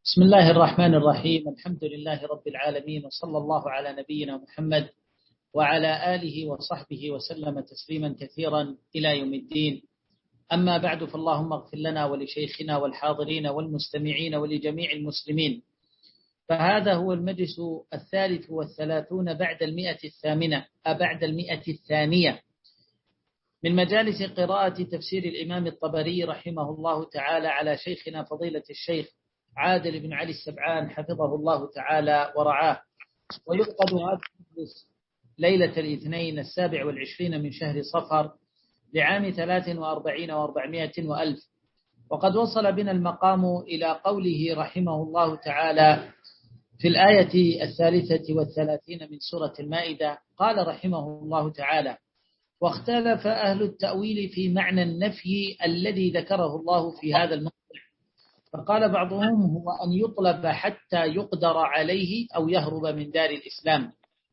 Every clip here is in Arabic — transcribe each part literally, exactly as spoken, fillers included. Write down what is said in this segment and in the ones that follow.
بسم الله الرحمن الرحيم. الحمد لله رب العالمين، وصلى الله على نبينا محمد وعلى آله وصحبه وسلم تسليما كثيرا إلى يوم الدين. أما بعد، فاللهم اغفر لنا ولشيخنا والحاضرين والمستمعين ولجميع المسلمين. فهذا هو المجلس الثالث والثلاثون بعد المئة الثامنة بعد المئة الثانية من مجالس قراءة تفسير الإمام الطبري رحمه الله تعالى على شيخنا فضيلة الشيخ عادل بن علي السبعان حفظه الله تعالى ورعاه. ويعقد هذا المجلس ليلة الاثنين السابع والعشرين من شهر صفر لعام ثلاث وأربعين وأربعمائة وألف. وقد وصل بنا المقام إلى قوله رحمه الله تعالى في الآية الثالثة والثلاثين من سورة المائدة. قال رحمه الله تعالى: واختلف أهل التأويل في معنى النفي الذي ذكره الله في هذا الموضع، فقال بعضهم هو أن يطلب حتى يقدر عليه أو يهرب من دار الإسلام.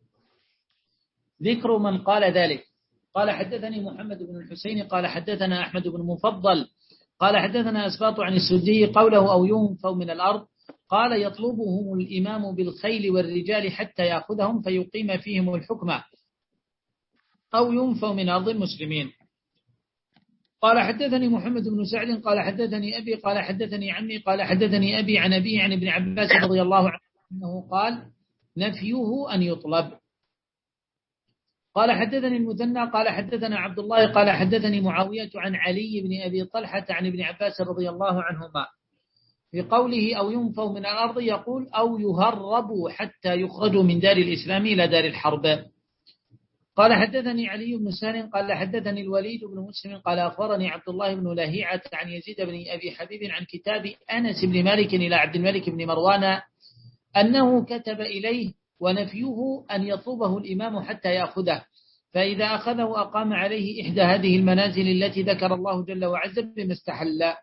ذكر من قال ذلك: قال حدثني محمد بن الحسين قال حدثنا أحمد بن مفضل قال حدثنا أسباط عن السدي قوله أو ينفوا من الأرض، قال يطلبهم الإمام بالخيل والرجال حتى يأخذهم فيقيم فيهم الحكم أو ينفوا من أرض المسلمين. قال حدثني محمد بن سعد قال حدثني أبي قال حدثني عمي قال حدثني أبي عن أبي عن ابن عباس رضي الله عنه أنه قال نفيه أن يطلب. قال حدثني المثنى قال حدثنا عبد الله قال حدثني معاوية عن علي بن أبي طلحة عن ابن عباس رضي الله عنهما في قوله أو ينفوا من الأرض يقول أو يهربوا حتى يخرجوا من دار الإسلام إلى دار الحرب. قال حدثني علي بن سالم قال حدثني الوليد بن مسلم قال أخبرني عبد الله بن لهيعة عن يزيد بن أبي حبيب عن كتاب أنس بن مالك إلى عبد الملك بن مروان أنه كتب إليه ونفيه أن يطلبه الإمام حتى يأخذه، فإذا أخذه أقام عليه إحدى هذه المنازل التي ذكر الله جل وعز بما استحل.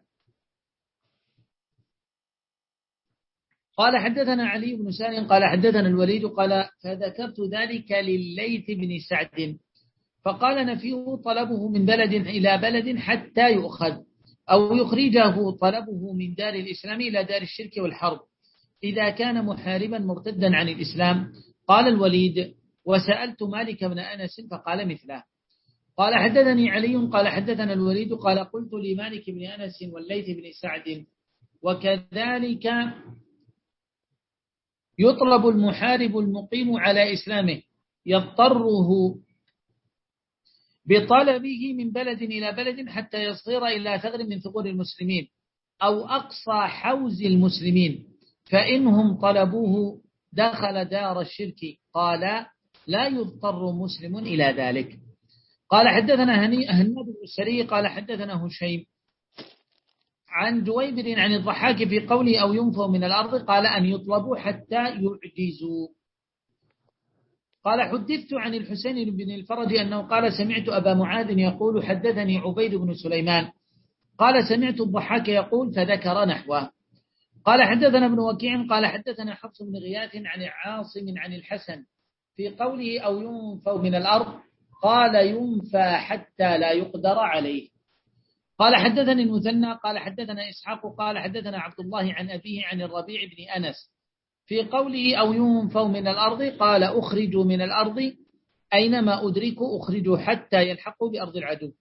قال حدثنا علي بن سالم قال حدثنا الوليد قال فذكرت ذلك لليث بن سعد فقال نفيه طلبه من بلد إلى بلد حتى يؤخذ، أو يخرجه طلبه من دار الإسلام إلى دار الشرك والحرب إذا كان محاربا مرتدا عن الإسلام. قال الوليد وسألت مالك بن أنس فقال مثله. قال حدثني علي قال حدثنا الوليد قال قلت لمالك بن أنس والليث بن سعد وكذلك يطلب المحارب المقيم على إسلامه يضطره بطلبه من بلد إلى بلد حتى يصير إلى ثغر من ثغور المسلمين أو أقصى حوز المسلمين، فإنهم طلبوه دخل دار الشرك. قال لا يضطر مسلم إلى ذلك. قال حدثنا هناد بن السري قال حدثنا هشيم عن جويبر عن الضحاك في قوله أو ينفوا من الأرض قال أن يطلبوا حتى يعجزوا. قال حدثت عن الحسين بن الفرج أنه قال سمعت أبا معاذ يقول حدثني عبيد بن سليمان قال سمعت الضحاك يقول فذكر نحوه. قال حدثنا ابن وكيع قال حدثنا حفص بن غياث عن عاصم عن الحسن في قوله أو ينفوا من الأرض قال ينفى حتى لا يقدر عليه. قال حدثني المثنى قال حدثنا إسحاق قال حدثنا عبد الله عن أبيه عن الربيع بن أنس في قوله أو ينفوا من الأرض قال أخرجوا من الأرض أينما أدركوا أخرجوا حتى يلحقوا بأرض العدو.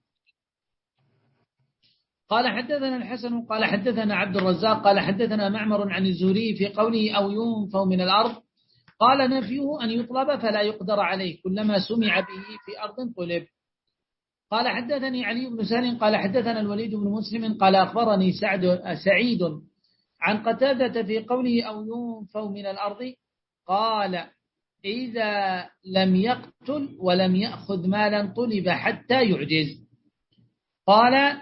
قال حدثنا الحسن قال حدثنا عبد الرزاق قال حدثنا معمر عن الزهري في قوله أو ينفوا من الأرض قال نفيه أن يطلب فلا يقدر عليه كلما سمع به في أرض طلب. قال حدثني علي بن سالم قال حدثنا الوليد بن مسلم قال أخبرني سعد سعيد عن قتادة في قوله أو ينفوا من الأرض قال إذا لم يقتل ولم يأخذ مالا طلب حتى يعجز. قال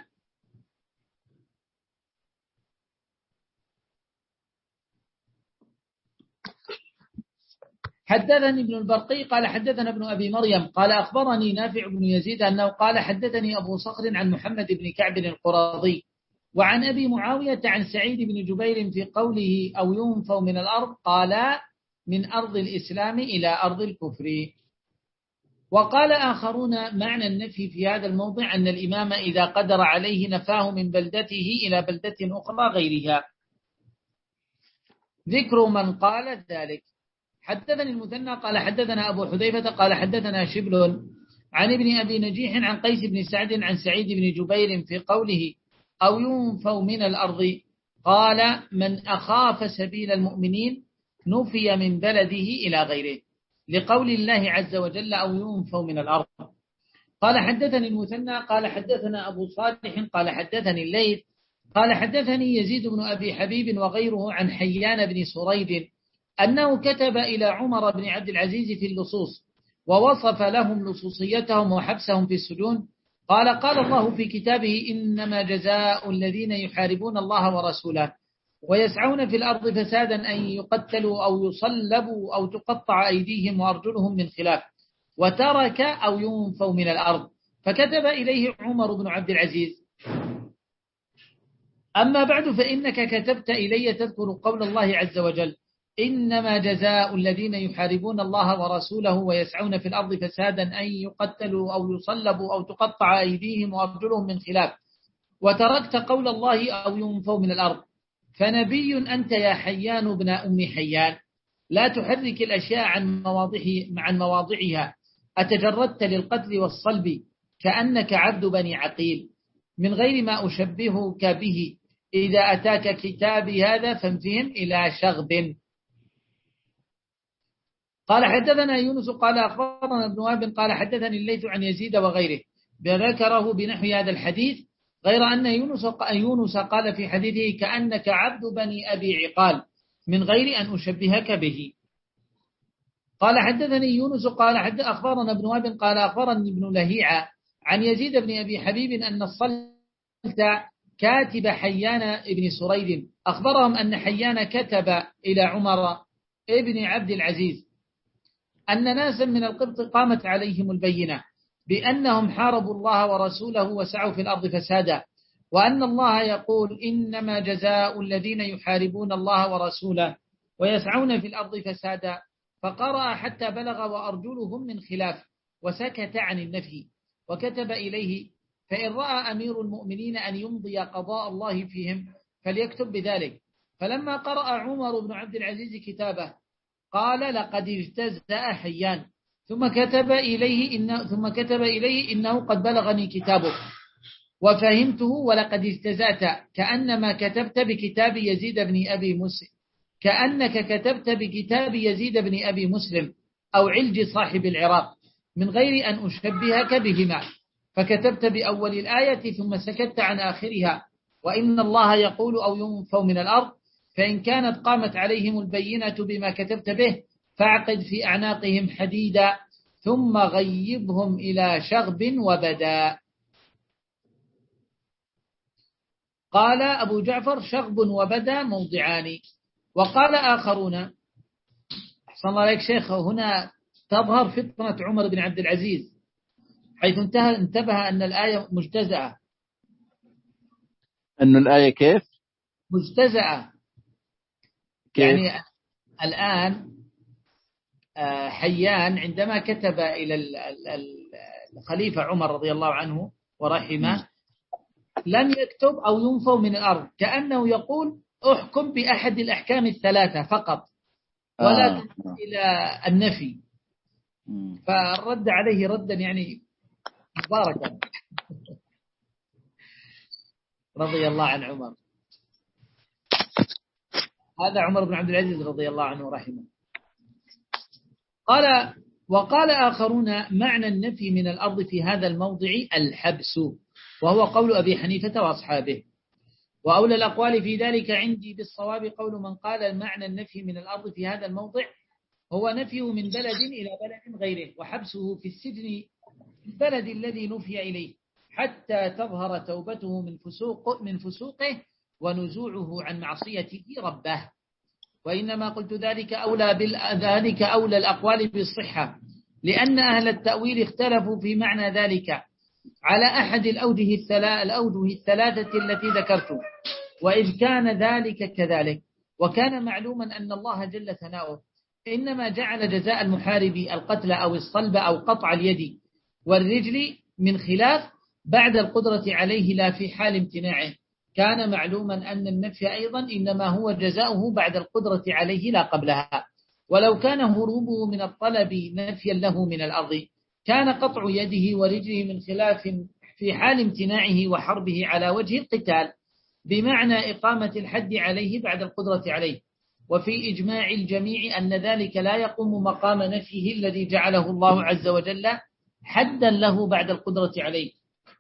حدثني ابن البرقي قال حدثنا ابن أبي مريم قال أخبرني نافع بن يزيد أنه قال حدثني أبو صخر عن محمد بن كعب القرظي وعن أبي معاوية عن سعيد بن جبير في قوله أو ينفوا من الأرض قال من أرض الإسلام إلى أرض الكفر. وقال آخرون معنى النفي في هذا الموضع أن الإمام إذا قدر عليه نفاه من بلدته إلى بلدة أخرى غيرها. ذكر من قال ذلك. حدثني المثنى قال حدثنا أبو حذيفة قال حدثنا شبل عن ابن أبي نجيح عن قيس بن سعد عن سعيد بن جبير في قوله أو ينفوا من الأرض، قال من أخاف سبيل المؤمنين نفي من بلده إلى غيره، لقول الله عز وجل أو ينفوا من الأرض. قال حدثني المثنى قال حدثنا أبو صالح قال حدثني الليث قال حدثني يزيد بن أبي حبيب وغيره عن حيان بن سريد أنه كتب إلى عمر بن عبد العزيز في اللصوص ووصف لهم لصوصيتهم وحبسهم في السجون. قال قال الله في كتابه إنما جزاء الذين يحاربون الله ورسوله ويسعون في الأرض فسادا أن يقتلوا أو يصلبوا أو تقطع أيديهم وأرجلهم من خلاف، وترك أو ينفوا من الأرض. فكتب إليه عمر بن عبد العزيز أما بعد فإنك كتبت إلي تذكر قول الله عز وجل إنما جزاء الذين يحاربون الله ورسوله ويسعون في الأرض فسادا أن يقتلوا أو يصلبوا أو تقطع أيديهم وأرجلهم من خلاف، وتركت قول الله أو ينفوا من الأرض. فنبي أنت يا حيان بن أم حيان، لا تحرك الأشياء عن مواضعه عن مواضعها، أتجردت للقتل والصلب كأنك عبد بني عقيل، من غير ما أشبهك به، إذا أتاك كتابي هذا فانفهم إلى شغب. قال حدثنا يونس قال أخبرنا ابن وهب قال حدثني الليث عن يزيد وغيره بذكره بنحو هذا الحديث، غير أن يونس يونس قال في حديثه كأنك عبد بني أبي عقال، من غير أن أشبهك به. قال حدثني يونس قال حد أخبرنا ابن وهب قال أخبرني ابن لهيعة عن يزيد بن أبي حبيب أن الصلت كاتب حيان ابن سريد أخبرهم أن حيان كتب إلى عمر ابن عبد العزيز أن ناسا من القبط قامت عليهم البينة بأنهم حاربوا الله ورسوله وسعوا في الأرض فسادا، وأن الله يقول إنما جزاء الذين يحاربون الله ورسوله ويسعون في الأرض فسادا، فقرأ حتى بلغ وأرجلهم من خلاف وسكت عن النفي، وكتب إليه فإن رأى أمير المؤمنين أن يمضي قضاء الله فيهم فليكتب بذلك. فلما قرأ عمر بن عبد العزيز كتابه قال لقد اجتزأ حيان، ثم كتب إليه إن ثم كتب إليه إنه قد بلغني كتابه وفهمته ولقد اجتزأت، كأنما كتبت بكتاب يزيد بن أبي مسلم كأنك كتبت بكتاب يزيد بن أبي مسلم أو علج صاحب العراق، من غير أن أشبهك بهما. فكتبت بأول الآية ثم سكت عن آخرها، وإن الله يقول أو ينفوا من الأرض، فإن كانت قامت عليهم البينة بما كتبت به فاعقد في أعناقهم حديدا ثم غيبهم إلى شغب وبدا. قال أبو جعفر شغب وبدا موضعان. وقال آخرون أحسن الله عليك شيخ، هنا تظهر فطنة عمر بن عبد العزيز حيث انتهى انتبه أن الآية مجتزأة. أن الآية كيف؟ مجتزأة كيف؟ يعني الآن حيان عندما كتب إلى الخليفة عمر رضي الله عنه ورحمه لم يكتب أو ينفوا من الأرض، كأنه يقول أحكم بأحد الأحكام الثلاثة فقط ولا آه. تنظر إلى النفي. فرد عليه ردا يعني مباركا رضي الله عن عمر. هذا عمر بن عبد العزيز رضي الله عنه ورحمه. قال وقال آخرون معنى النفي من الأرض في هذا الموضع الحبس، وهو قول أبي حنيفة وأصحابه. وأولى الأقوال في ذلك عندي بالصواب قول من قال معنى النفي من الأرض في هذا الموضع هو نفيه من بلد إلى بلد غيره، وحبسه في السجن البلد الذي نفي إليه حتى تظهر توبته من فسوق من فسوقه ونزوعه عن معصيته ربه. وإنما قلت ذلك أولى ذلك أولى الأقوال بالصحة، لأن أهل التأويل اختلفوا في معنى ذلك على أحد الأوجه الثلاثة الأوجه الثلاثة التي ذكرت، وإذ كان ذلك كذلك وكان معلوما أن الله جل ثناؤه إنما جعل جزاء المحارب القتل أو الصلب أو قطع اليد والرجل من خلاف بعد القدرة عليه لا في حال امتناعه، كان معلوما أن النفي أيضا إنما هو جزاؤه بعد القدرة عليه لا قبلها. ولو كان هروبه من الطلب نفيا له من الأرض كان قطع يده ورجله من خلاف في حال امتناعه وحربه على وجه القتال، بمعنى إقامة الحد عليه بعد القدرة عليه. وفي إجماع الجميع أن ذلك لا يقوم مقام نفيه الذي جعله الله عز وجل حدا له بعد القدرة عليه.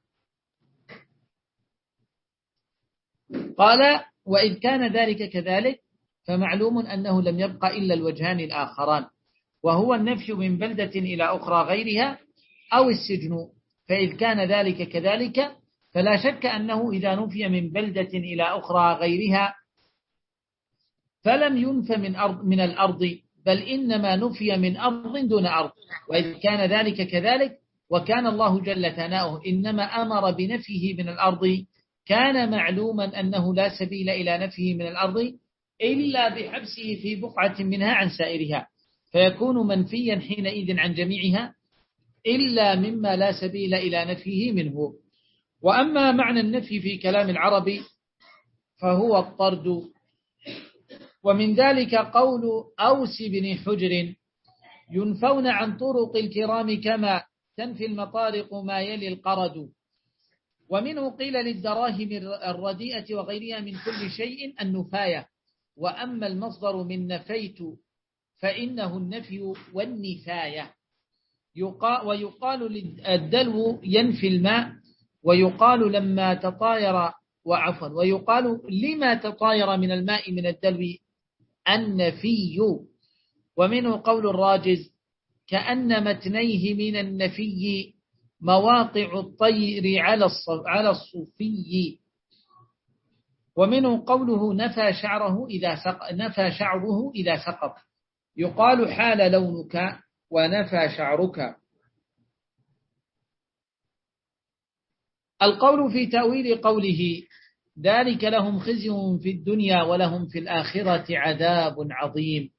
قال: وإذ كان ذلك كذلك فمعلوم أنه لم يبقى إلا الوجهان الآخران، وهو النفي من بلدة إلى أخرى غيرها أو السجن. فإذ كان ذلك كذلك فلا شك أنه إذا نفي من بلدة إلى أخرى غيرها فلم ينف من أرض من الأرض، بل إنما نفي من أرض دون أرض. وإذ كان ذلك كذلك وكان الله جل ثناؤه إنما أمر بنفيه من الأرض كان معلوما أنه لا سبيل إلى نفيه من الأرض إلا بحبسه في بقعة منها عن سائرها، فيكون منفيا حينئذ عن جميعها إلا مما لا سبيل إلى نفيه منه. وأما معنى النفي في كلام العرب فهو الطرد. ومن ذلك قول أوس بن حجر: ينفون عن طرق الكرام كما تنفي المطارق ما يلي القرد. ومنه قيل للدراهم الرديئة وغيرها من كل شيء النفاية. وأما المصدر من نفيت فإنه النفي والنفاية. ويقال للدلو ينفي الماء، ويقال لما تطاير وعفوا ويقال لما تطاير من الماء من الدلو النفي. ومنه قول الراجز: كأن متنيه من النفي مواقع الطير على الصفي. ومنه قوله نفى شعره إذا سقط نفى شعره إذا سقط، يقال حال لونك ونفى شعرك. القول في تأويل قوله ذلك لهم خزي في الدنيا ولهم في الآخرة عذاب عظيم،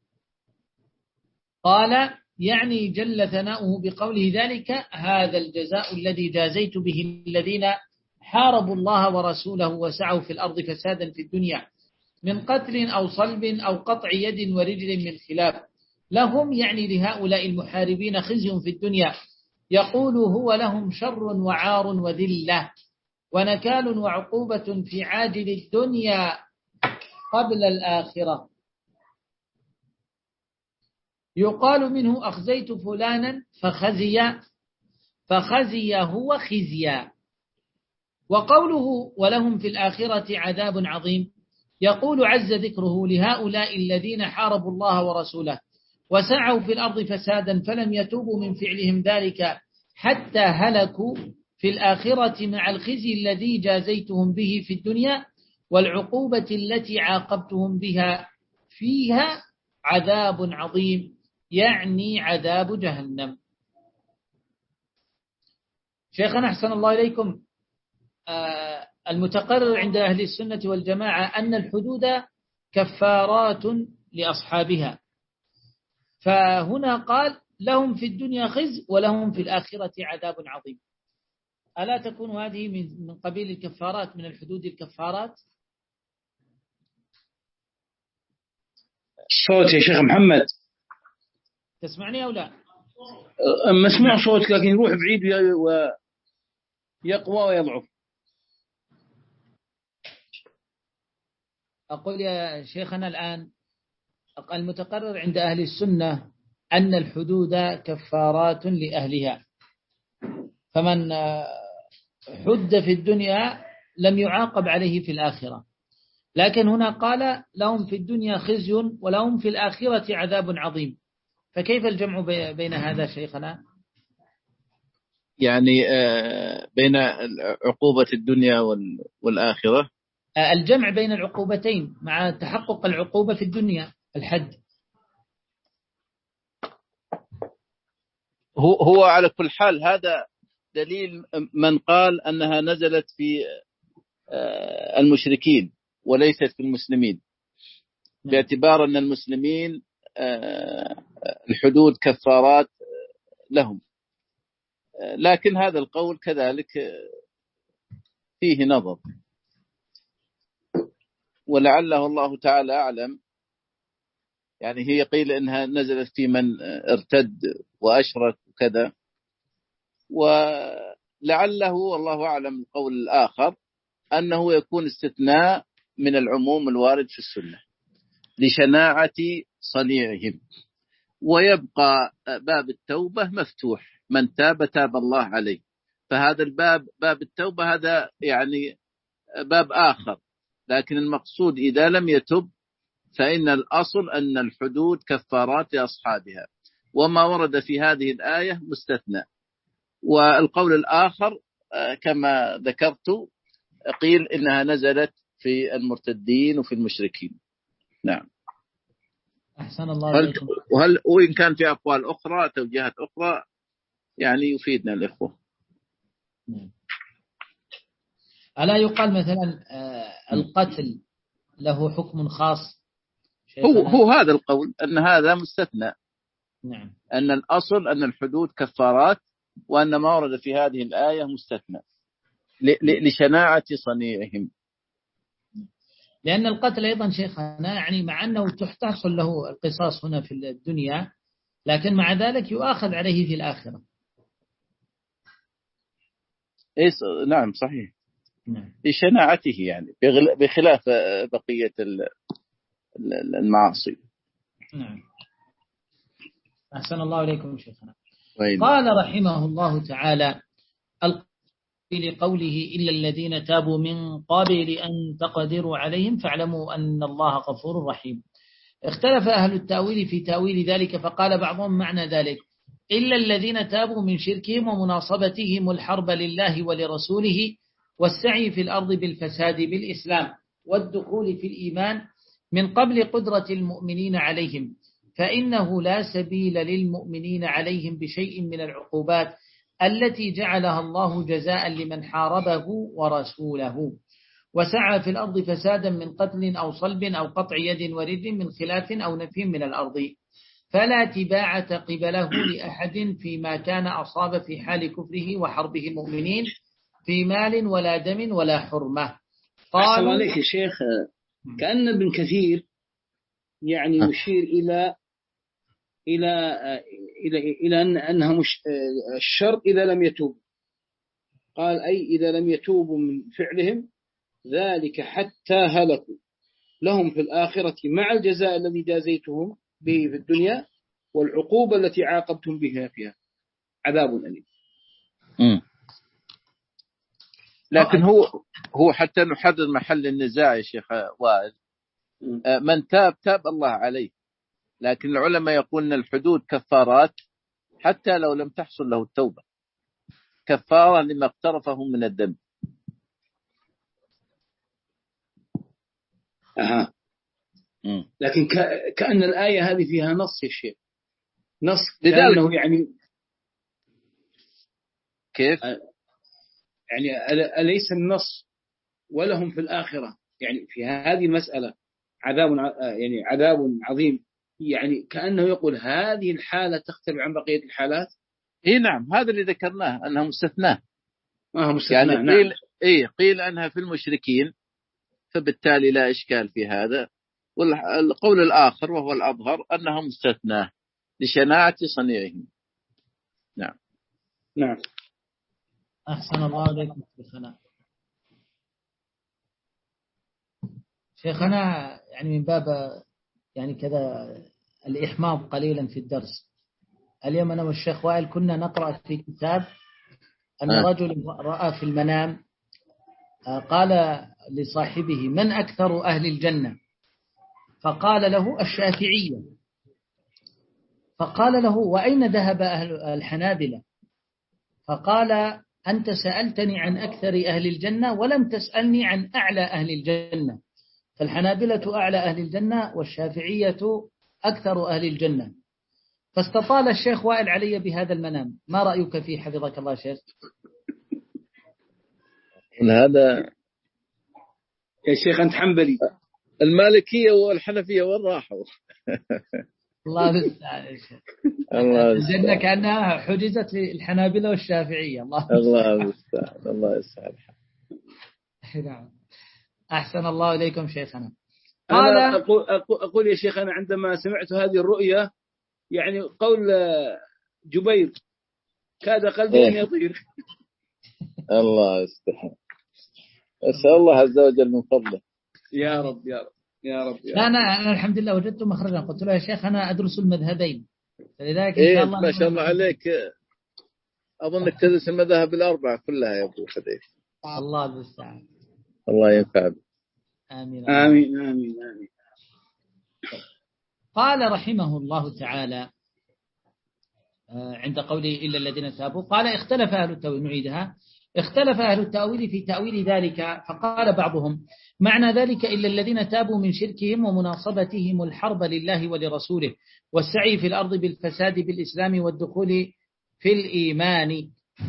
قال يعني جل ثناؤه بقوله ذلك هذا الجزاء الذي جازيت به الذين حاربوا الله ورسوله وسعوا في الأرض فسادا في الدنيا من قتل أو صلب أو قطع يد ورجل من خلاف. لهم يعني لهؤلاء المحاربين خزي في الدنيا، يقول هو لهم شر وعار وذلة ونكال وعقوبة في عاجل الدنيا قبل الآخرة. يقال منه أخزيت فلانا فخزي فخزي هو خزيا. وقوله ولهم في الآخرة عذاب عظيم يقول عز ذكره لهؤلاء الذين حاربوا الله ورسوله وسعوا في الأرض فسادا فلم يتوبوا من فعلهم ذلك حتى هلكوا في الآخرة مع الخزي الذي جازيتهم به في الدنيا والعقوبة التي عاقبتهم بها فيها عذاب عظيم، يعني عذاب جهنم. شيخنا أحسن الله إليكم، المتقرر عند أهل السنة والجماعة أن الحدود كفارات لأصحابها، فهنا قال لهم في الدنيا خزي ولهم في الآخرة عذاب عظيم. ألا تكون هذه من قبيل الكفارات، من الحدود الكفارات؟ صوت يا شيخ محمد، تسمعني أو لا؟ مسموع صوتك لكن يروح بعيد ويقوى ويضعف. أقول يا شيخنا الآن المتقرر عند أهل السنة أن الحدود كفارات لأهلها، فمن حد في الدنيا لم يعاقب عليه في الآخرة، لكن هنا قال لهم في الدنيا خزي ولهم في الآخرة عذاب عظيم، فكيف الجمع بين هذا شيخنا؟ يعني بين عقوبة الدنيا والآخرة، الجمع بين العقوبتين مع تحقق العقوبة في الدنيا الحد. هو هو على كل حال هذا دليل من قال أنها نزلت في المشركين وليست في المسلمين، باعتبار أن المسلمين الحدود كفارات لهم، لكن هذا القول كذلك فيه نظر. ولعله الله تعالى أعلم، يعني هي قيل إنها نزلت في من ارتد وأشرك وكذا، ولعله والله أعلم القول الآخر أنه يكون استثناء من العموم الوارد في السنة لشناعة صنيعهم، ويبقى باب التوبة مفتوح، من تاب تاب الله عليه. فهذا الباب باب التوبة هذا يعني باب آخر، لكن المقصود إذا لم يتب فإن الأصل أن الحدود كفارات لأصحابها، وما ورد في هذه الآية مستثنى. والقول الآخر كما ذكرت قيل إنها نزلت في المرتدين وفي المشركين. نعم. أحسن الله هل عليكم. وهل وإن كان في أقوال أخرى توجيهات أخرى يعني يفيدنا الإخوة. نعم. ألا يقال مثلا القتل له حكم خاص؟ هو هو هذا القول أن هذا مستثنى. نعم. أن الأصل أن الحدود كفارات، وأن ما ورد في هذه الآية مستثنى لشناعة صنيعهم. لأن القتل أيضا شيخنا يعني مع أنه تحصل له القصاص هنا في الدنيا، لكن مع ذلك يؤاخذ عليه في الآخرة. إيه نعم صحيح. نعم. لشناعته يعني بخلاف بقية المعاصي. نعم. أحسن الله إليكم شيخنا. وين. قال رحمه الله تعالى لقوله إلا الذين تابوا من قبل أن تقدروا عليهم فاعلموا أن الله غفور رحيم. اختلف أهل التأويل في تأويل ذلك، فقال بعضهم معنى ذلك إلا الذين تابوا من شركهم ومناصبتهم الحرب لله ولرسوله والسعي في الأرض بالفساد بالإسلام والدخول في الإيمان من قبل قدرة المؤمنين عليهم، فإنه لا سبيل للمؤمنين عليهم بشيء من العقوبات التي جعلها الله جزاء لمن حاربه ورسوله وسعى في الأرض فسادا من قتل أو صلب أو قطع يد ورجل من خلاف أو نفي من الأرض، فلا تباعة قبله لأحد فيما كان أصاب في حال كفره وحربه المؤمنين في مال ولا دم ولا حرمة. قالوا عليك يا شيخ كأن ابن كثير يعني يشير إلى إلى إلى إلى أن أنها مش الشر إذا لم يتوب، قال أي إذا لم يتوبوا من فعلهم ذلك حتى هلكوا لهم في الآخرة مع الجزاء الذي جازيتهم به في الدنيا والعقوبة التي عاقبتم بها فيها عذاب أليم. لكن هو هو حتى نحدد محل النزاع يا شيخ وائل، من تاب تاب الله عليه، لكن العلماء يقولون الحدود كفارات حتى لو لم تحصل له التوبة، كفارة لما اقترفه من الذنب. أها. لكن كأن الآية هذه فيها نص يا شيخ، نص كأنه يعني كيف يعني أليس النص ولهم في الآخرة يعني في هذه المسألة عذاب يعني عذاب عظيم، يعني كأنه يقول هذه الحالة تختلف عن بقية الحالات. إيه نعم، هذا اللي ذكرناه أنها مستثناة. آه مستثناة. يعني نعم. قيل إيه قيل أنها في المشركين، فبالتالي لا إشكال في هذا. والقول الآخر وهو الأظهر أنها مستثناة لشناعة صنيعهم. نعم. نعم. أحسن الله عليكم شيخنا. شيخنا يعني من باب يعني كذا الإحماض قليلا في الدرس، اليوم أنا والشيخ وائل كنا نقرأ في كتاب أن أه. رجل رأى في المنام قال لصاحبه من أكثر أهل الجنة؟ فقال له الشافعية. فقال له وأين ذهب أهل الحنابلة؟ فقال أنت سألتني عن أكثر أهل الجنة ولم تسألني عن أعلى أهل الجنة، فالحنابلة أعلى أهل الجنة والشافعية أكثر أهل الجنة. فاستطال الشيخ وائل علي بهذا المنام، ما رأيك فيه حفظك الله شيخ؟ هذا يا شيخ أنت حنبلي. المالكية والحنفية وين راحوا؟ الله المستعان. الله الجنة كأنها حجزت للحنابلة والشافعية. الله الله المستعان. الله يسعدك. نعم. أحسن الله إليكم شيخنا. أنا أقول, أقول يا شيخ، أنا عندما سمعت هذه الرؤية يعني قول جبير كاد قلبي أن يطير. الله يستحق. أسأل الله عز وجل من فضله. يا رب يا رب يا رب, يا رب. لا أنا, أنا الحمد لله وجدت مخرجا، قلت له يا شيخ أنا أدرس المذهبين، فلذلك إن شاء الله ما شاء الله عليك، أظنك تدرس المذاهب الأربعة كلها يا أبو حذيفة. الله المستعان. الله ينفع بك. آمين آمين آمين آمين. قال رحمه الله تعالى عند قوله إلا الذين تابوا، قال اختلف أهل التأويل، نعيدها، اختلف أهل التأويل في تأويل ذلك، فقال بعضهم معنى ذلك إلا الذين تابوا من شركهم ومناصبتهم الحرب لله ولرسوله والسعي في الأرض بالفساد بالإسلام والدخول في الإيمان،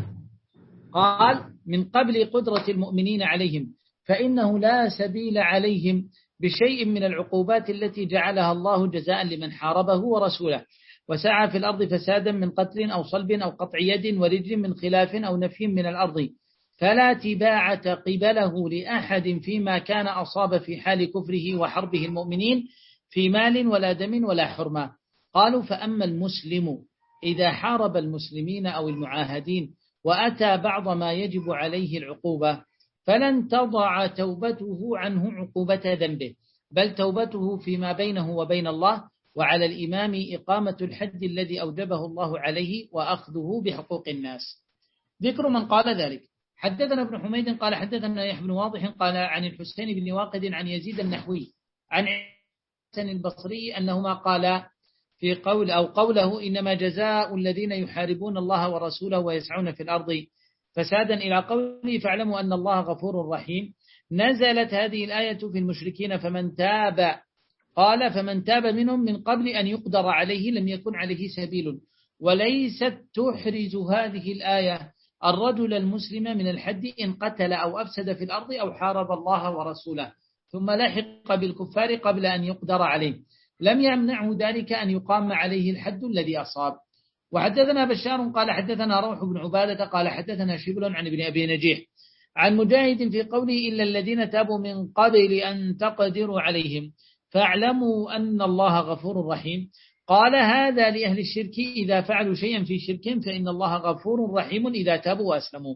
قال من قبل قدرة المؤمنين عليهم، فإنه لا سبيل عليهم بشيء من العقوبات التي جعلها الله جزاء لمن حاربه ورسوله وسعى في الأرض فسادا من قتل أو صلب أو قطع يد ورجل من خلاف أو نفي من الأرض، فلا تباعة قبله لأحد فيما كان أصاب في حال كفره وحربه المؤمنين في مال ولا دم ولا حرمة. قالوا فأما المسلم إذا حارب المسلمين أو المعاهدين وأتى بعض ما يجب عليه العقوبة فلن تضع توبته عنه عقوبة ذنبه، بل توبته فيما بينه وبين الله، وعلى الإمام إقامة الحد الذي أوجبه الله عليه وأخذه بحقوق الناس. ذكر من قال ذلك. حدثنا ابن حميد قال حدثنا يحيى بن واضح قال عن الحسين بن واقد عن يزيد النحوي عن حسن البصري أنهما قال في قول أو قوله إنما جزاء الذين يحاربون الله ورسوله ويسعون في الأرض فسادا إلى قوله فاعلموا أن الله غفور رحيم، نزلت هذه الآية في المشركين فمن تاب، قال فمن تاب منهم من قبل أن يقدر عليه لم يكن عليه سبيل، وليست تحرز هذه الآية الرجل المسلم من الحد إن قتل أو أفسد في الأرض أو حارب الله ورسوله ثم لحق بالكفار قبل أن يقدر عليه، لم يمنعه ذلك أن يقام عليه الحد الذي أصاب. وحدثنا بشار قال حدثنا روح بن عبادة قال حدثنا شبل عن ابن أبي نجيح عن مجاهد في قوله إلا الذين تابوا من قبل أن تقدروا عليهم فاعلموا أن الله غفور رحيم، قال هذا لأهل الشرك إذا فعلوا شيئا في شركهم فإن الله غفور رحيم إذا تابوا وأسلموا.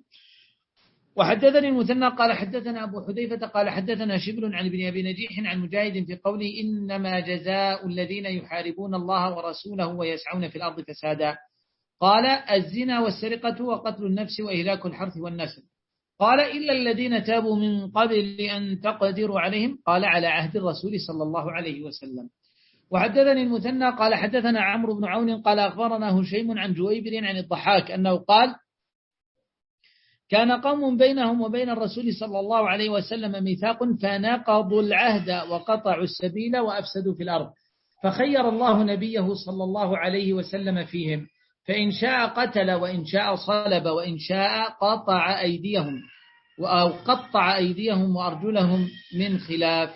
وحدثني المثنى قال حدثنا أبو حذيفة قال حدثنا شبل عن ابن أبي نجيح عن مجاهد في قوله إنما جزاء الذين يحاربون الله ورسوله ويسعون في الأرض فسادا، قال الزنا والسرقة وقتل النفس وإهلاك الحرث والنسل، قال إلا الذين تابوا من قبل أن تقدروا عليهم، قال على عهد الرسول صلى الله عليه وسلم. وحدثني المثنى قال حدثنا عمرو بن عون قال أخبرنا هشيم عن جويبر عن الضحاك أنه قال كان قوم بينهم وبين الرسول صلى الله عليه وسلم ميثاق فنقضوا العهد وقطعوا السبيل وأفسدوا في الأرض، فخير الله نبيه صلى الله عليه وسلم فيهم، فإن شاء قتل وإن شاء صلب وإن شاء قطع أيديهم أو قطع أيديهم وأرجلهم من خلاف،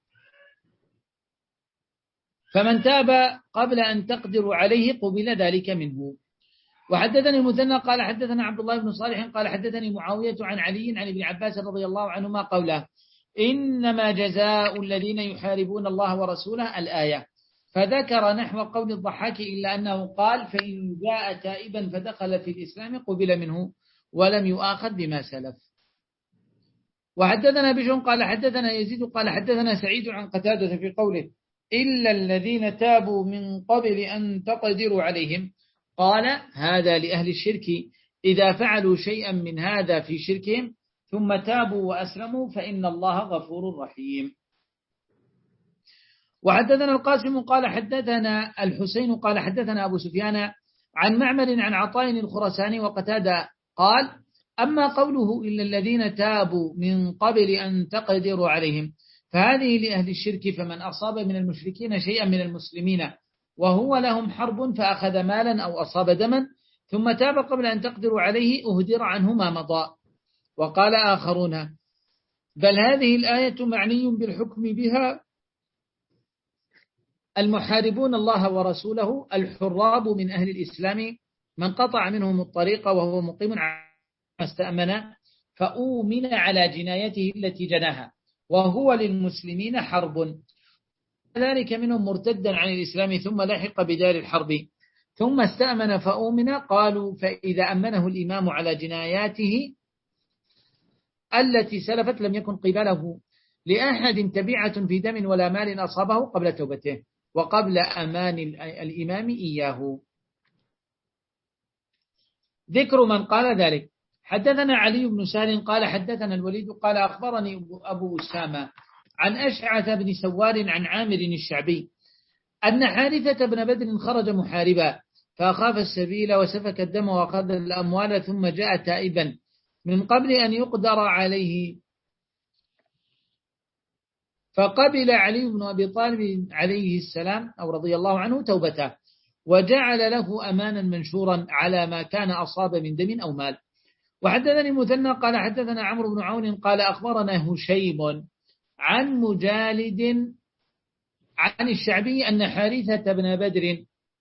فمن تاب قبل أن تقدروا عليه قبل ذلك منه. وحدثني المثنى قال حدثنا عبد الله بن صالح قال حدثني معاوية عن علي عن ابن عباس رضي الله عنهما قوله إنما جزاء الذين يحاربون الله ورسوله الآية، فذكر نحو قول الضحاك إلا أنه قال فإن جاء تائبا فدخل في الإسلام قبل منه ولم يؤاخذ بما سلف. وحدثنا بشر قال حدثنا يزيد قال حدثنا سعيد عن قتادة في قوله إلا الذين تابوا من قبل أن تقدروا عليهم، قال هذا لأهل الشرك إذا فعلوا شيئا من هذا في شركهم ثم تابوا وأسلموا فإن الله غفور رحيم. وحدثنا القاسم قال حدثنا الحسين قال حدثنا أبو سفيان عن معمر عن عطاء الخرساني وقتادة قال أما قوله إلا الذين تابوا من قبل أن تقدروا عليهم فهذه لأهل الشرك، فمن أصاب من المشركين شيئا من المسلمين وهو لهم حرب فأخذ مالا أو أصاب دما ثم تاب قبل أن تقدروا عليه أهدر عنه ما مضى. وقال آخرون بل هذه الآية معني بالحكم بها المحاربون الله ورسوله الحراب من أهل الإسلام من قطع منهم الطريق وهو مقيم على ما استأمن فأؤمن على جنايته التي جناها وهو للمسلمين حرب، ذلك منهم مرتدا عن الإسلام ثم لحق بدار الحرب ثم استأمن فأؤمن، قالوا فإذا أمنه الإمام على جناياته التي سلفت لم يكن قبله لأحد تبعة في دم ولا مال أصابه قبل توبته وقبل أمان الإمام إياه. ذكر من قال ذلك. حدثنا علي بن سهل قال حدثنا الوليد قال أخبرني أبو أسامة عن أشعث بن سوار عن عامر الشعبي أن حارثة بن بدر خرج محاربا فأخاف السبيل وسفك الدم وأخذ الأموال ثم جاء تائبا من قبل أن يقدر عليه، فقبل علي بن أبي طالب عليه السلام أو رضي الله عنه توبته وجعل له أمانا منشورا على ما كان أصاب من دم أو مال. وحدثني مثنى قال حدثنا عمرو بن عون قال أخبرنا هشيم عن مجالد عن الشعبي أن حارثة بن بدر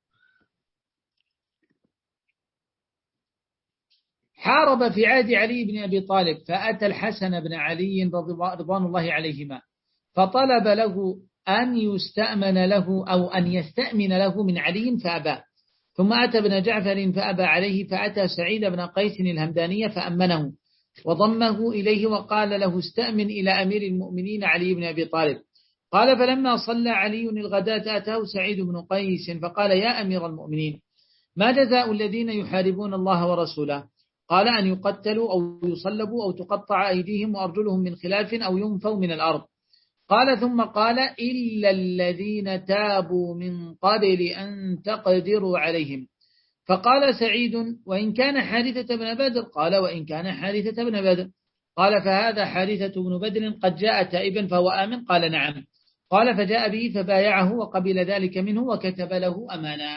حارب في عهد علي بن أبي طالب فأتى الحسن بن علي رضوان الله عليهما فطلب له أن يستأمن له أو أن يستأمن له من علي فأبى، ثم أتى ابن جعفر فأبى عليه فأتى سعيد بن قيس الهمداني فأمنه وضمه إليه وقال له استأمن إلى أمير المؤمنين علي بن أبي طالب. قال فلما صلى علي الغداة أتاه سعيد بن قيس فقال يا أمير المؤمنين ما جزاء الذين يحاربون الله ورسوله؟ قال أن يقتلوا أو يصلبوا أو تقطع أيديهم وأرجلهم من خلاف أو ينفوا من الأرض. قال ثم قال إلا الذين تابوا من قبل أن تقدروا عليهم. فقال سعيد وإن كان حارثة بن بدر؟ قال وإن كان حارثة بن بدر. قال فهذا حارثة بن بدر قد جاء تائبا فهو آمن؟ قال نعم. قال فجاء به فبايعه وقبل ذلك منه وكتب له أمانا.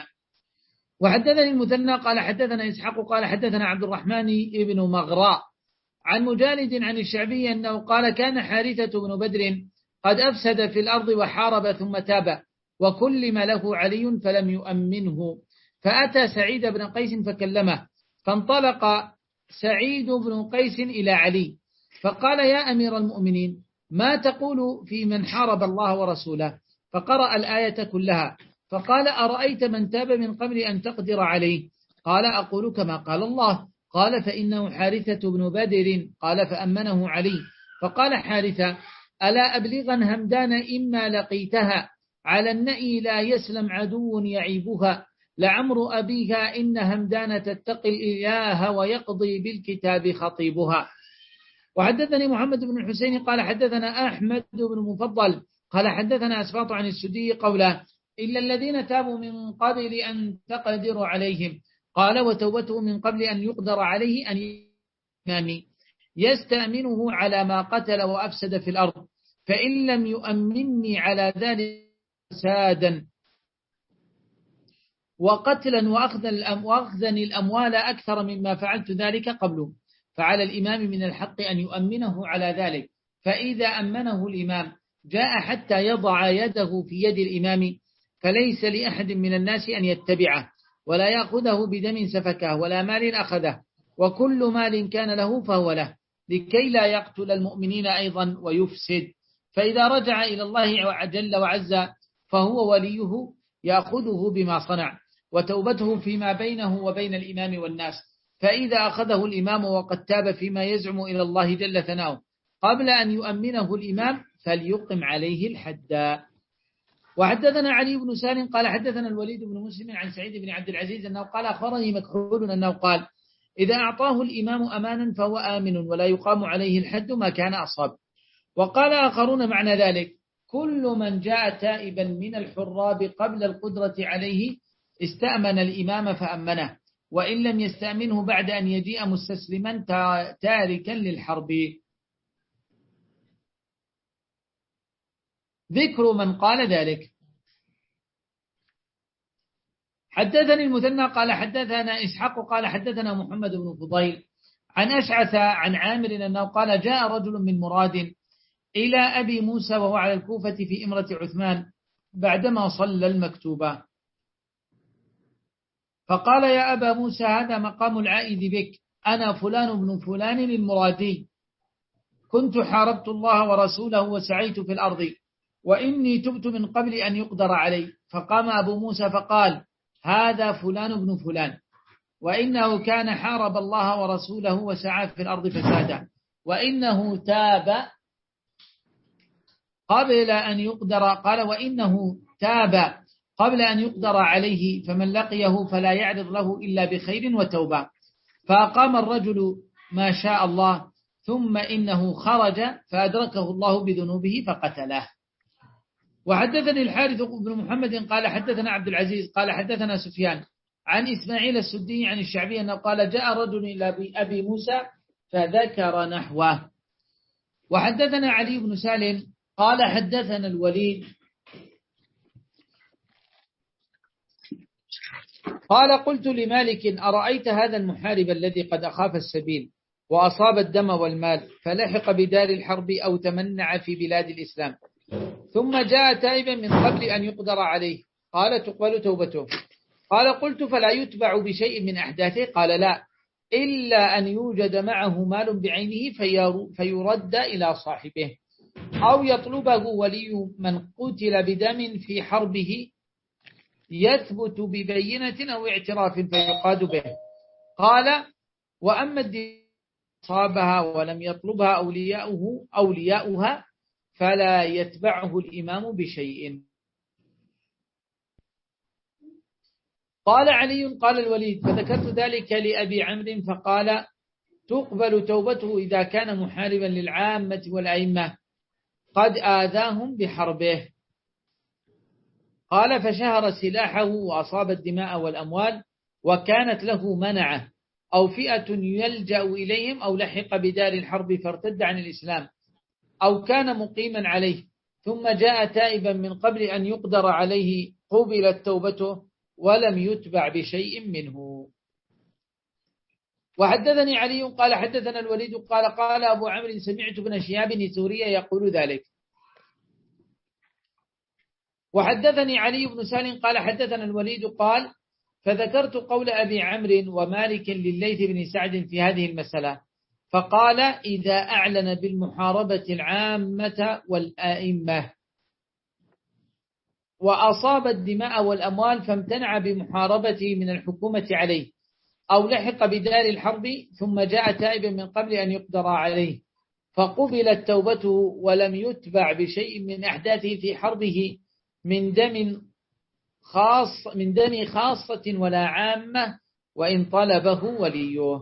وحدثني المثنى قال حدثنا إسحاق قال حدثنا عبد الرحمن بن مغراء عن مجالد عن الشعبي أنه قال كان حارثة بن بدر قد أفسد في الأرض وحارب ثم تاب وكلم له علي فلم يؤمنه، فأتى سعيد بن قيس فكلمه فانطلق سعيد بن قيس إلى علي فقال يا أمير المؤمنين ما تقول في من حارب الله ورسوله؟ فقرأ الآية كلها فقال أرأيت من تاب من قبل أن تقدر عليه؟ قال أقول كما قال الله. قال فإنه حارثة بن بدر. قال فأمنه علي. فقال حارثة ألا أبلغا همدان إما لقيتها على النأي لا يسلم عدو يعيبها لعمر أبيها إن همدان تتقي الإله ويقضي بالكتاب خطيبها. وحدثني محمد بن الحسين قال حدثنا أحمد بن مفضل قال حدثنا أسباط عن السدي قوله إلا الذين تابوا من قبل أن تقدروا عليهم. قال وتوبته من قبل أن يقدر عليه أن يمامي يستأمنه على ما قتل وأفسد في الأرض فإن لم يؤمنني على ذلك فسادا وقتلا وأخذني الأموال أكثر مما فعلت ذلك قبله فعلى الإمام من الحق أن يؤمنه على ذلك، فإذا أمنه الإمام جاء حتى يضع يده في يد الإمام فليس لأحد من الناس أن يتبعه ولا يأخذه بدم سفكه ولا مال أخذه وكل مال كان له فهو له لكي لا يقتل المؤمنين أيضا ويفسد. فإذا رجع إلى الله جل وعز فهو وليه يأخذه بما صنع وتوبته فيما بينه وبين الإمام والناس، فإذا أخذه الإمام وقد تاب فيما يزعم إلى الله جل ثناؤه قبل أن يؤمنه الإمام فليقم عليه الحد. وحدثنا علي بن سالم قال حدثنا الوليد بن مسلم عن سعيد بن عبد العزيز أنه قال أخبرني مكحول أنه قال إذا أعطاه الإمام أمانا فهو آمن ولا يقام عليه الحد ما كان أصاب. وقال آخرون معنى ذلك كل من جاء تائبا من الحراب قبل القدرة عليه استأمن الإمام فأمنه وإن لم يستأمنه بعد أن يجيء مستسلما تاركا للحرب. ذكر من قال ذلك. حدثني المثنى قال حدثنا إسحاق قال حدثنا محمد بن فضيل عن أشعث عن عامر أنه قال جاء رجل من مراد إلى أبي موسى وهو على الكوفة في إمرة عثمان بعدما صلى المكتوبة فقال يا أبا موسى هذا مقام العائد بك أنا فلان بن فلان المرادي كنت حاربت الله ورسوله وسعيت في الأرض وإني تبت من قبل أن يقدر علي. فقام أبو موسى فقال هذا فلان بن فلان، وإنه كان حارب الله ورسوله وسعى في الأرض فسادا، وإنه تاب قبل أن يقدر قال وإنه تاب قبل أن يقدر عليه، فمن لقيه فلا يعرض له إلا بخير وتوبة. فأقام الرجل ما شاء الله، ثم إنه خرج فأدركه الله بذنوبه فقتله. وحدثني الحارث بن محمد قال حدثنا عبد العزيز قال حدثنا سفيان عن إسماعيل السدي عن الشعبي أنه قال جاء رجل إلى أبي موسى فذكر نحوه. وحدثنا علي بن سالم قال حدثنا الوليد قال قلت لمالك أرأيت هذا المحارب الذي قد أخاف السبيل وأصاب الدم والمال، فلحق بدار الحرب أو تمنع في بلاد الإسلام، ثم جاء تائبا من قبل أن يقدر عليه، قال تقبل توبته؟ قال قلت فلا يتبع بشيء من أحداثه؟ قال لا، إلا أن يوجد معه مال بعينه فيرد إلى صاحبه، أو يطلبه ولي من قتل بدم في حربه يثبت ببينة أو اعتراف فيقاد به. قال وأما الدين صابها ولم يطلبها أولياؤه أولياؤها فلا يتبعه الإمام بشيء. قال علي قال الوليد فذكرت ذلك لأبي عمرو فقال تقبل توبته إذا كان محاربا للعامة والأئمة قد آذاهم بحربه. قال فشهر سلاحه وأصاب الدماء والأموال، وكانت له منعه أو فئة يلجأ إليهم، أو لحق بدار الحرب فارتد عن الإسلام، أو كان مقيما عليه ثم جاء تائبا من قبل أن يقدر عليه قبلت توبته ولم يتبع بشيء منه. وحدثني علي قال حدثنا الوليد قال قال أبو عمرو سمعت بن شهاب الزهري يقول ذلك. وحدثني علي بن سالم قال حدثنا الوليد قال فذكرت قول أبي عمرو ومالك لليث بن سعد في هذه المسألة، فقال إذا أعلن بالمحاربة العامة والآئمة وأصاب الدماء والأموال فامتنع بمحاربته من الحكومة عليه، أو لحق بدار الحرب ثم جاء تائبا من قبل أن يقدر عليه فقبلت توبته ولم يتبع بشيء من أحداثه في حربه من دم خاص من دم خاصة ولا عامة وإن طلبه وليه.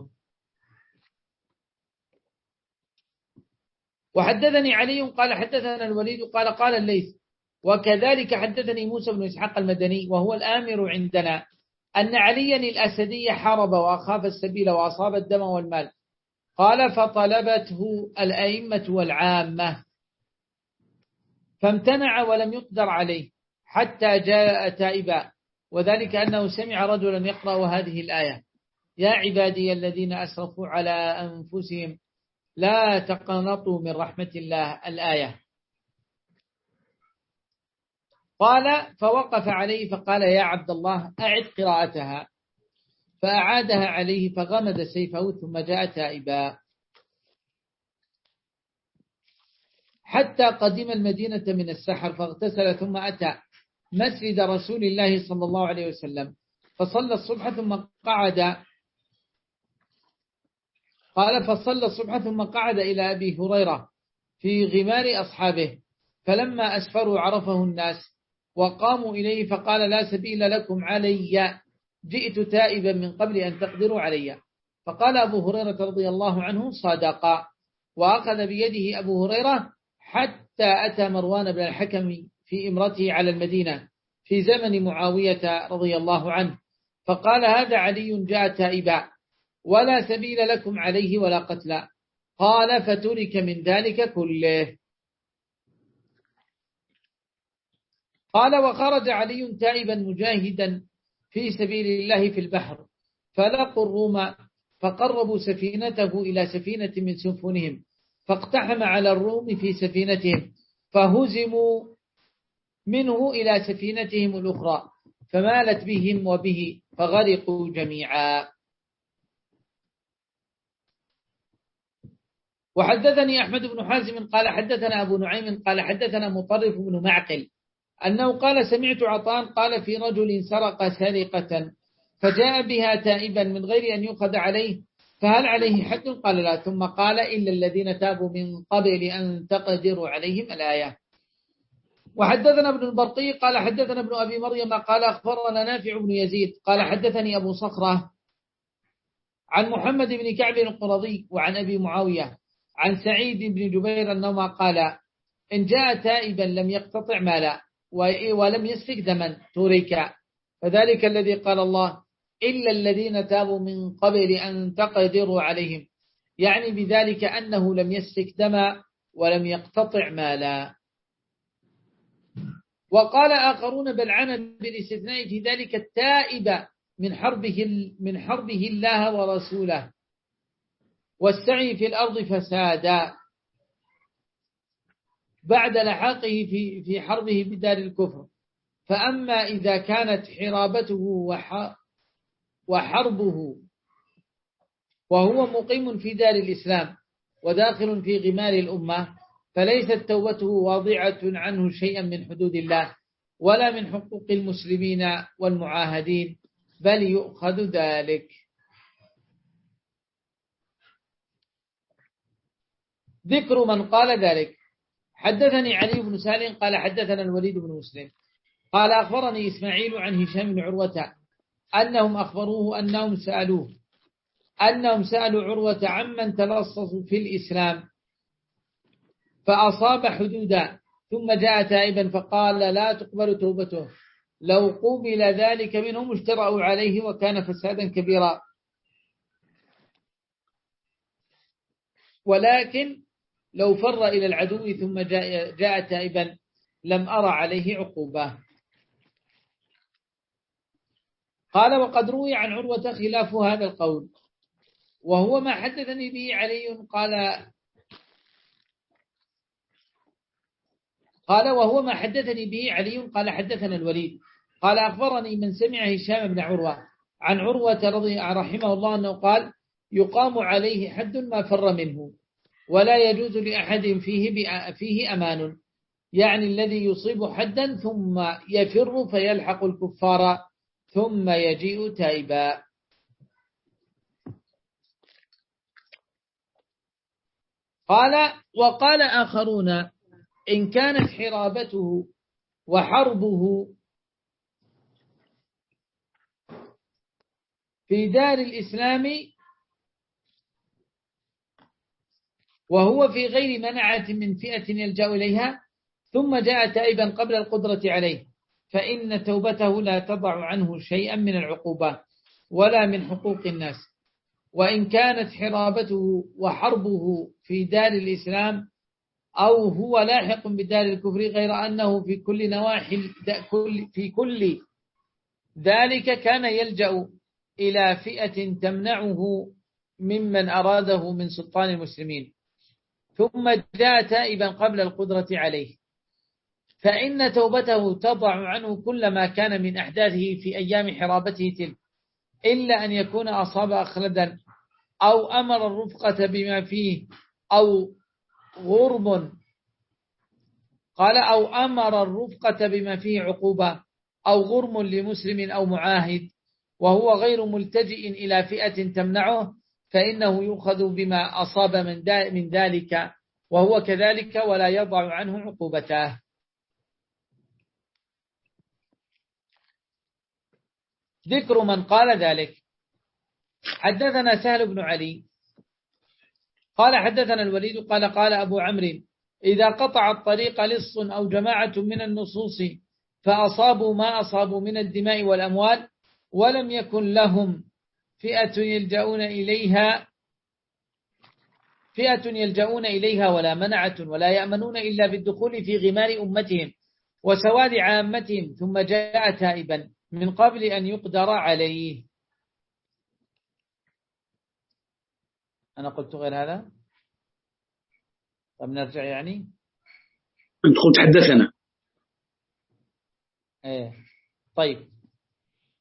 وحدثني علي قال حدثنا الوليد قال قال الليث وكذلك حدثني موسى بن إسحاق المدني وهو الآمر عندنا أن عليا الأسدي حارب وأخاف السبيل وأصاب الدم والمال. قال فطلبته الأئمة والعامة فامتنع ولم يقدر عليه حتى جاء تائبا، وذلك أنه سمع رجلا يقرأ هذه الآية يا عبادي الذين أسرفوا على أنفسهم لا تقنطوا من رحمة الله الآية. قال فوقف عليه فقال يا عبد الله أعد قراءتها، فأعادها عليه فغمد سيفه ثم جاء تائبا حتى قدم المدينة من السحر فاغتسل ثم أتى مسجد رسول الله صلى الله عليه وسلم فصلى الصبح ثم قعد قال فصلى الصبح ثم قعد إلى أبي هريرة في غمار أصحابه، فلما أسفروا عرفه الناس وقاموا إليه فقال لا سبيل لكم علي، جئت تائبا من قبل أن تقدروا علي. فقال أبو هريرة رضي الله عنه صادقا، وأخذ بيده أبو هريرة حتى أتى مروان بن الحكم في إمرته على المدينة في زمن معاوية رضي الله عنه، فقال هذا علي جاء تائبا ولا سبيل لكم عليه ولا قتلا. قال فترك من ذلك كله. قال وخرج علي تائبا مجاهدا في سبيل الله في البحر، فلقوا الروم فقربوا سفينته إلى سفينة من سفنهم فاقتحم على الروم في سفينتهم فهزموا منه إلى سفينتهم الأخرى فمالت بهم وبه فغرقوا جميعا. وحدثني أحمد بن حازم قال حدثنا أبو نعيم قال حدثنا مطرف بن معقل أنه قال سمعت عطان قال في رجل سرق سرقة فجاء بها تائبا من غير أن يؤخذ عليه فهل عليه حد؟ قال لا. ثم قال إلا الذين تابوا من قبل أن تقدروا عليهم الآية. وحدثنا ابن البرقي قال حدثنا ابن أبي مريم قال أخبرنا نافع بن يزيد قال حدثني أبو صخرة عن محمد بن كعب القرظي وعن أبي معاوية عن سعيد بن جبير أنهما قال إن جاء تائبا لم يقتطع مالا ولم يسفك دما ترك، فذلك الذي قال الله إلا الذين تابوا من قبل أن تقدروا عليهم، يعني بذلك أنه لم يسفك دما ولم يقتطع مالا. وقال آخرون بل عنا بالاستثناء في ذلك التائب من حربه من حربه الله ورسوله والسعي في الأرض فسادا بعد لحاقه في في حربه بدار الكفر. فأما إذا كانت حرابته وحربه وهو مقيم في دار الإسلام وداخل في غمار الأمة فليست توبته واضعة عنه شيئا من حدود الله ولا من حقوق المسلمين والمعاهدين، بل يؤخذ ذلك. ذكر من قال ذلك. حدثني علي بن سالم قال حدثنا الوليد بن مسلم قال أخبرني إسماعيل عن هشام بن عروة أنهم أخبروه أنهم سألوه أنهم سألوا عروة عمن تلصصوا في الإسلام فأصاب حدودا ثم جاء تائبا فقال لا تقبل توبته، لو قبل ذلك منهم اشترأوا عليه وكان فسادا كبيرا، ولكن لو فر إلى العدو ثم جاء, جاء تائبا لم أرى عليه عقوبة. قال وقد روي عن عروة خلاف هذا القول وهو ما حدثني به علي قال قال وهو ما حدثني به علي قال حدثنا الوليد قال أخبرني من سمع هشام بن عروة عن عروة رضي رحمه الله أنه قال يقام عليه حد ما فر منه ولا يجوز لأحد فيه فيه أمان، يعني الذي يصيب حدا ثم يفر فيلحق الكفار ثم يجيء تائبا. قال وقال آخرون إن كانت حرابته وحربه في دار الإسلام وهو في غير منعة من فئة يلجأ إليها ثم جاء تائبا قبل القدرة عليه فإن توبته لا تضع عنه شيئا من العقوبة ولا من حقوق الناس. وإن كانت حرابته وحربه في دار الإسلام أو هو لاحق بدار الكفر غير أنه في كل نواحي في كل ذلك كان يلجأ إلى فئة تمنعه ممن أراده من سلطان المسلمين ثم جاء تائبا قبل القدرة عليه فإن توبته تضع عنه كل ما كان من أحداثه في أيام حرابته تلك إلا أن يكون أصاب أخلدا أو أمر الرفقة بما فيه أو غرم قال أو أمر الرفقة بما فيه عقوبة أو غرم لمسلم أو معاهد وهو غير ملتجئ إلى فئة تمنعه فإنه يؤخذ بما أصاب من ذلك وهو كذلك ولا يضع عنه عقوبته. ذكر من قال ذلك. حدثنا سهل بن علي قال حدثنا الوليد قال قال أبو عمرو إذا قطع الطريق لص أو جماعة من النصوص فأصابوا ما أصابوا من الدماء والأموال ولم يكن لهم فئة يلجؤون إليها فئة يلجؤون إليها ولا منعة ولا يأمنون إلا بالدخول في غمار أمتهم وسواد عامتهم ثم جاء تائبا من قبل أن يقدر عليه. أنا قلت غير هذا. طب نرجع يعني أنت قلت حدثنا. إيه طيب.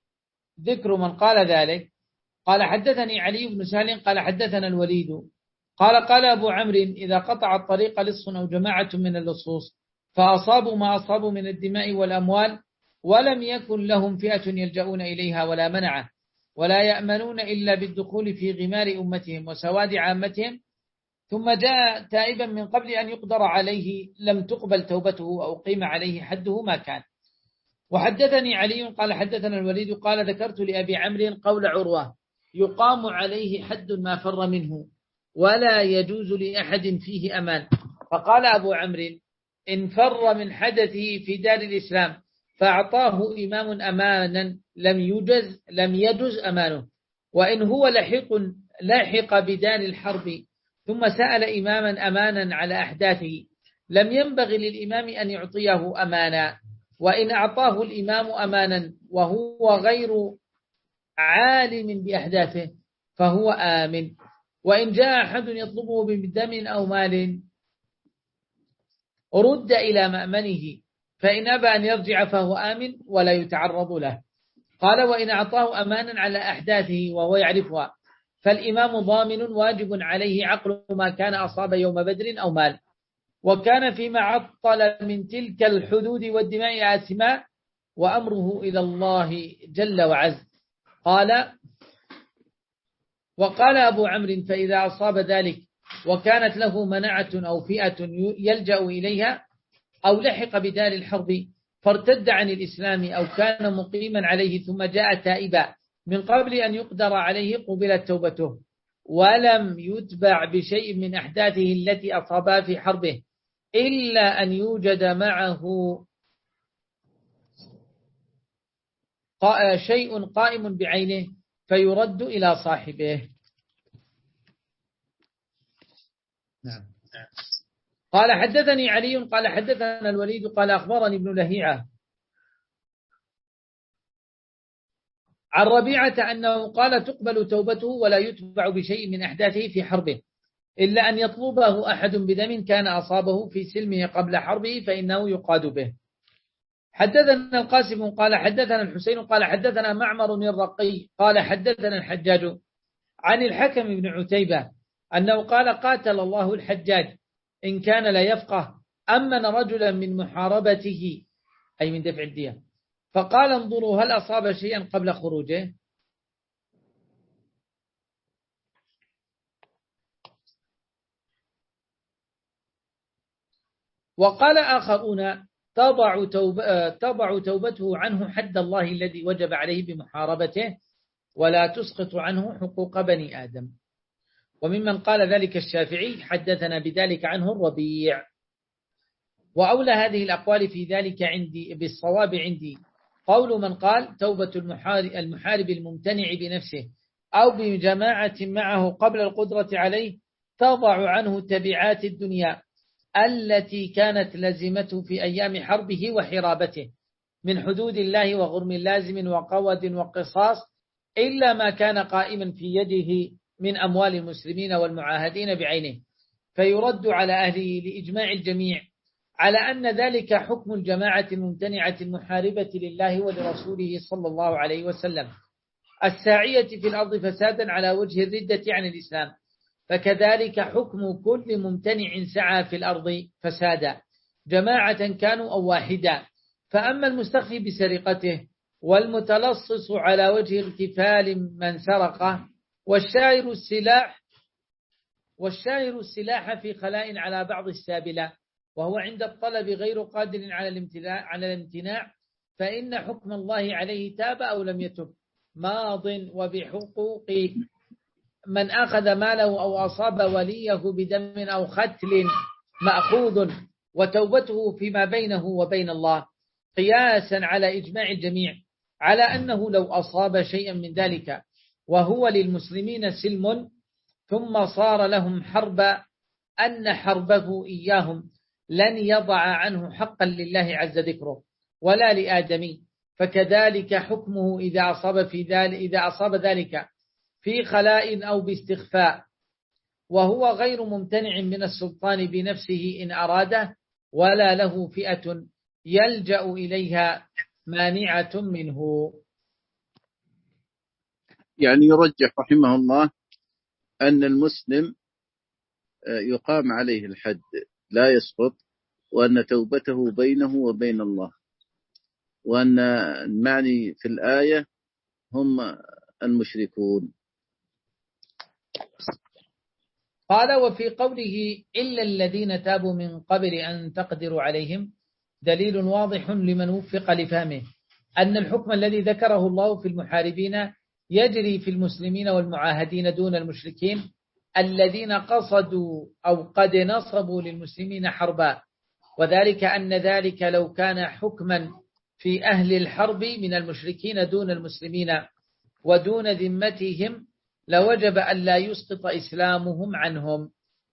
ذكر من قال ذلك. قال حدثني علي بن سالم قال حدثنا الوليد قال قال أبو عمرو إذا قطع الطريق لص أو جماعة من اللصوص فأصابوا ما أصابوا من الدماء والأموال ولم يكن لهم فئة يلجؤون إليها ولا منعه ولا يأمنون إلا بالدخول في غمار أمتهم وسواد عامتهم ثم جاء تائبا من قبل أن يقدر عليه لم تقبل توبته أو قيم عليه حده ما كان. وحدثني علي قال حدثنا الوليد قال ذكرت لأبي عمرو قول عروة يقام عليه حد ما فر منه ولا يجوز لأحد فيه أمان. فقال أبو عمرو إن فر من حدثه في دار الإسلام فأعطاه إمام أمانا لم يجز لم يجز أمانه وإن هو لحق لاحق بدار الحرب ثم سأل إماما أمانا على أحداثه لم ينبغي للإمام أن يعطيه أمانا وإن أعطاه الإمام أمانا وهو غير عالم بأحداثه فهو آمن وإن جاء أحد يطلبه بدم أو مال رد إلى مأمنه فإن أبى أن يرجع فهو آمن ولا يتعرض له. قال وإن أعطاه أمانا على أحداثه وهو يعرفها فالإمام ضامن واجب عليه عقل ما كان أصاب يوم بدر أو مال وكان فيما عطل من تلك الحدود والدماء آثما وأمره إلى الله جل وعز. قال وقال أبو عمرو فإذا أصاب ذلك وكانت له منعة أو فئة يلجأ إليها أو لحق بدار الحرب فارتد عن الإسلام أو كان مقيما عليه ثم جاء تائبا من قبل أن يقدر عليه قبلت توبته ولم يتبع بشيء من أحداثه التي أصابها في حربه إلا أن يوجد معه شيء قائم بعينه فيرد إلى صاحبه. نعم. قال حدثني علي قال حدثنا الوليد قال أخبرني ابن لهيعة عن ربيعة أنه قال تقبل توبته ولا يتبع بشيء من أحداثه في حربه إلا أن يطلبه أحد بدم كان أصابه في سلمه قبل حربه فإنه يقاد به. حدثنا القاسم قال حدثنا الحسين قال حدثنا معمر الرقي قال حدثنا الحجاج عن الحكم بن عتيبة أنه قال قاتل الله الحجاج إن كان لا يفقه أمن رجلا من محاربته أي من دفع الدية فقال انظروا هل أصاب شيئا قبل خروجه. وقال آخرون تضع, توب تضع توبته عنه حد الله الذي وجب عليه بمحاربته ولا تسقط عنه حقوق بني آدم. وممن قال ذلك الشافعي حدثنا بذلك عنه الربيع. وأولى هذه الأقوال في ذلك عندي بالصواب عندي قول من قال توبة المحارب الممتنع بنفسه أو بجماعة معه قبل القدرة عليه تضع عنه تبعات الدنيا التي كانت لازمته في أيام حربه وحرابته من حدود الله وغرم لازم وقود وقصاص إلا ما كان قائما في يده من أموال المسلمين والمعاهدين بعينه فيرد على أهله لإجماع الجميع على أن ذلك حكم الجماعة الممتنعة المحاربة لله ولرسوله صلى الله عليه وسلم الساعية في الأرض فسادا على وجه الردة عن الإسلام فكذلك حكم كل ممتنع سعى في الأرض فسادا جماعة كانوا أو واحدا. فأما المستخفي بسرقته والمتلصص على وجه اغتفال من سرقه والشاعر السلاح والشاعر السلاح في خلاء على بعض السابلة وهو عند الطلب غير قادر على الامتناع على الامتناع فإن حكم الله عليه تاب أو لم يتب ماض وبحقوق من أخذ ماله أو أصاب وليه بدم أو ختل مأخوذ وتوبته فيما بينه وبين الله قياسا على إجماع الجميع على أنه لو أصاب شيئا من ذلك وهو للمسلمين سلم ثم صار لهم حرب أن حربه إياهم لن يضع عنه حقا لله عز ذكره ولا لآدمي فكذلك حكمه إذا أصاب في ذلك إذا أصاب ذلك في خلاء أو باستخفاء وهو غير ممتنع من السلطان بنفسه إن أراده ولا له فئة يلجأ إليها مانعة منه. يعني يرجح رحمه الله أن المسلم يقام عليه الحد لا يسقط، وأن توبته بينه وبين الله، وأن المعني في الآية هم المشركون. قال وفي قوله إلا الذين تابوا من قبل أن تقدروا عليهم دليل واضح لمن وفق لفهمه أن الحكم الذي ذكره الله في المحاربين يجري في المسلمين والمعاهدين دون المشركين الذين قصدوا أو قد نصبوا للمسلمين حربا، وذلك أن ذلك لو كان حكما في أهل الحرب من المشركين دون المسلمين ودون ذمتهم لوجب أن لا يسقط إسلامهم عنهم،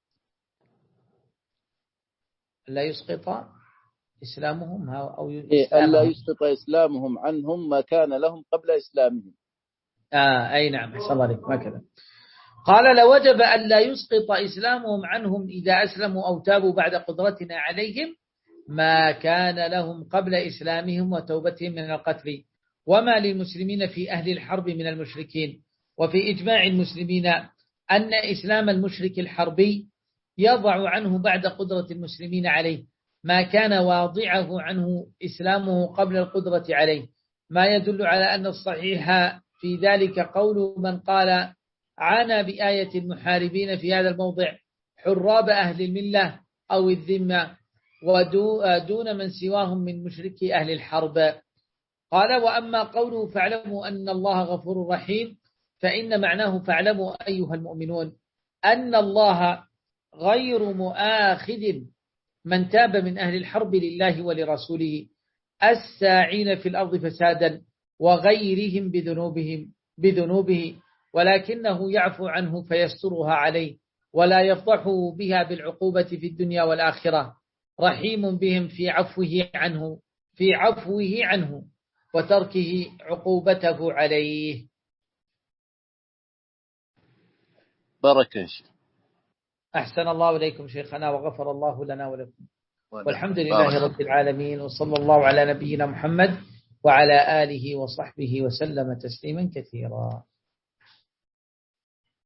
لا يسقط إسلامهم أو ألا يسقط إسلامهم عنهم ما كان لهم قبل إسلامهم. آه أي نعم أحسن عليك ما كذا. قال لوجب أن لا يسقط إسلامهم عنهم إذا أسلموا أو تابوا بعد قدرتنا عليهم ما كان لهم قبل إسلامهم وتوبتهم من القتل، وما للمسلمين في أهل الحرب من المشركين. وفي إجماع المسلمين أن إسلام المشرك الحربي يضع عنه بعد قدرة المسلمين عليه ما كان واضعه عنه إسلامه قبل القدرة عليه، ما يدل على أن الصحيح في ذلك قول من قال عانى بآية المحاربين في هذا الموضع حراب أهل الملة أو الذمة ودون من سواهم من مشركي أهل الحرب. قال وأما قوله فاعلموا أن الله غفور رحيم فإن معناه فاعلموا أيها المؤمنون أن الله غير مؤاخذ من تاب من أهل الحرب لله ولرسوله الساعين في الأرض فسادا وغيرهم بذنوبهم بذنوبه، ولكنه يعفو عنه فيسترها عليه ولا يفضحه بها بالعقوبة في الدنيا والآخرة، رحيم بهم في عفوه عنه في عفوه عنه وتركه عقوبته عليه. بركة. أحسن الله إليكم شيخنا وغفر الله لنا ولكم، والحمد لله رب العالمين، وصلى الله على نبينا محمد وعلى آله وصحبه وسلم تسليما كثيرا.